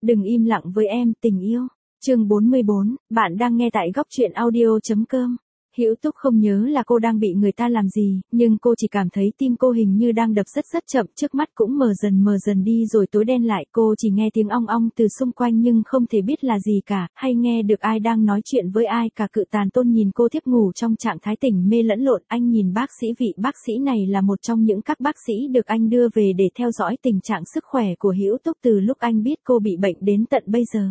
Đừng im lặng với em, tình yêu. Chương 44, bạn đang nghe tại góc truyện audio.com. Hữu Túc không nhớ là cô đang bị người ta làm gì, nhưng cô chỉ cảm thấy tim cô hình như đang đập rất chậm, trước mắt cũng mờ dần đi rồi tối đen lại. Cô chỉ nghe tiếng ong ong từ xung quanh nhưng không thể biết là gì cả, hay nghe được ai đang nói chuyện với ai cả. Cự Tàn Tôn nhìn cô thiếp ngủ trong trạng thái tỉnh mê lẫn lộn. Anh nhìn bác sĩ, vị bác sĩ này là một trong những các bác sĩ được anh đưa về để theo dõi tình trạng sức khỏe của Hữu Túc từ lúc anh biết cô bị bệnh đến tận bây giờ.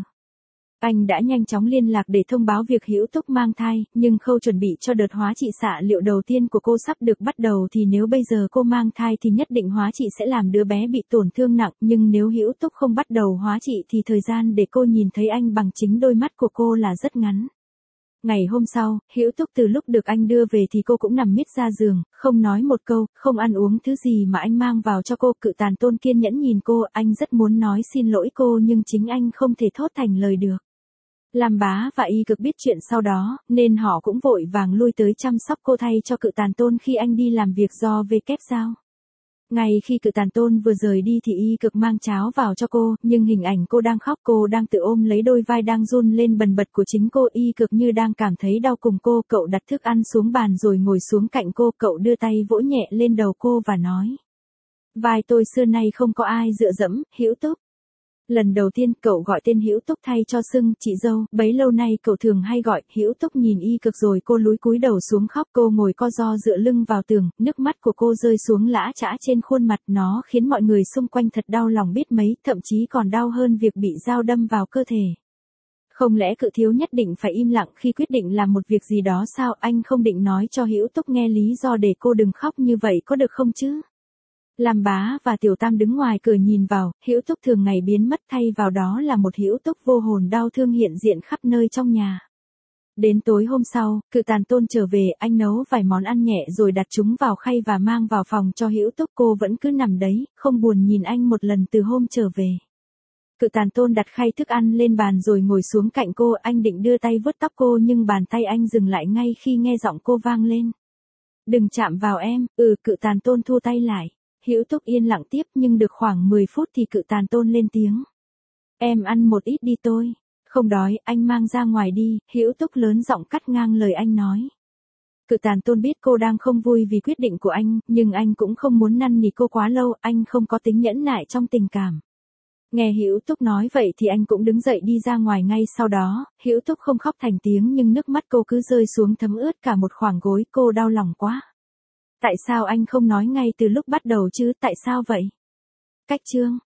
Anh đã nhanh chóng liên lạc để thông báo việc Hữu Túc mang thai, nhưng khâu chuẩn bị cho đợt hóa trị xạ liệu đầu tiên của cô sắp được bắt đầu thì nếu bây giờ cô mang thai thì nhất định hóa trị sẽ làm đứa bé bị tổn thương nặng, nhưng nếu Hữu Túc không bắt đầu hóa trị thì thời gian để cô nhìn thấy anh bằng chính đôi mắt của cô là rất ngắn. Ngày hôm sau, Hữu Túc từ lúc được anh đưa về thì cô cũng nằm miết ra giường, không nói một câu, không ăn uống thứ gì mà anh mang vào cho cô. Cự Tàn Tôn kiên nhẫn nhìn cô, anh rất muốn nói xin lỗi cô nhưng chính anh không thể thốt thành lời được. Lam Bá và Y Cực biết chuyện sau đó, nên họ cũng vội vàng lui tới chăm sóc cô thay cho Cự Tàn Tôn khi anh đi làm việc do WK giao. Ngay khi Cự Tàn Tôn vừa rời đi thì Y Cực mang cháo vào cho cô, nhưng hình ảnh cô đang khóc, cô đang tự ôm lấy đôi vai đang run lên bần bật của chính cô. Y Cực như đang cảm thấy đau cùng cô, cậu đặt thức ăn xuống bàn rồi ngồi xuống cạnh cô, cậu đưa tay vỗ nhẹ lên đầu cô và nói: Vai tôi xưa nay không có ai dựa dẫm, Hữu Túc. Lần đầu tiên cậu gọi tên Hữu Túc thay cho xưng chị dâu, bấy lâu nay cậu thường hay gọi. Hữu Túc nhìn Y Cực rồi cô lúi cúi đầu xuống khóc. Cô ngồi co ro dựa lưng vào tường, nước mắt của cô rơi xuống lã chã trên khuôn mặt, nó khiến mọi người xung quanh thật đau lòng biết mấy, thậm chí còn đau hơn việc bị dao đâm vào cơ thể. Không lẽ Cự Thiếu nhất định phải im lặng khi quyết định làm một việc gì đó sao? Anh không định nói cho Hữu Túc nghe lý do để cô đừng khóc như vậy có được không chứ? Lam Bá và Tiểu Tam đứng ngoài cửa nhìn vào, Hữu Túc thường ngày biến mất, thay vào đó là một Hữu Túc vô hồn đau thương hiện diện khắp nơi trong nhà. Đến tối hôm sau, Cự Tàn Tôn trở về, anh nấu vài món ăn nhẹ rồi đặt chúng vào khay và mang vào phòng cho Hữu Túc. Cô vẫn cứ nằm đấy, không buồn nhìn anh một lần từ hôm trở về. Cự Tàn Tôn đặt khay thức ăn lên bàn rồi ngồi xuống cạnh cô, anh định đưa tay vuốt tóc cô nhưng bàn tay anh dừng lại ngay khi nghe giọng cô vang lên: Đừng chạm vào em. Cự Tàn Tôn thu tay lại. Hữu Túc yên lặng tiếp, nhưng được khoảng 10 phút thì Cự Tàn Tôn lên tiếng: Em ăn một ít đi, tôi không đói, anh mang ra ngoài đi. Hữu Túc lớn giọng cắt ngang lời anh nói. Cự Tàn Tôn biết cô đang không vui vì quyết định của anh, nhưng anh cũng không muốn năn nỉ cô quá lâu, anh không có tính nhẫn nại trong tình cảm. Nghe Hữu Túc nói vậy thì anh cũng đứng dậy đi ra ngoài ngay sau đó. Hữu Túc không khóc thành tiếng nhưng nước mắt cô cứ rơi xuống thấm ướt cả một khoảng gối, cô đau lòng quá. Tại sao anh không nói ngay từ lúc bắt đầu chứ, tại sao vậy? Cách chương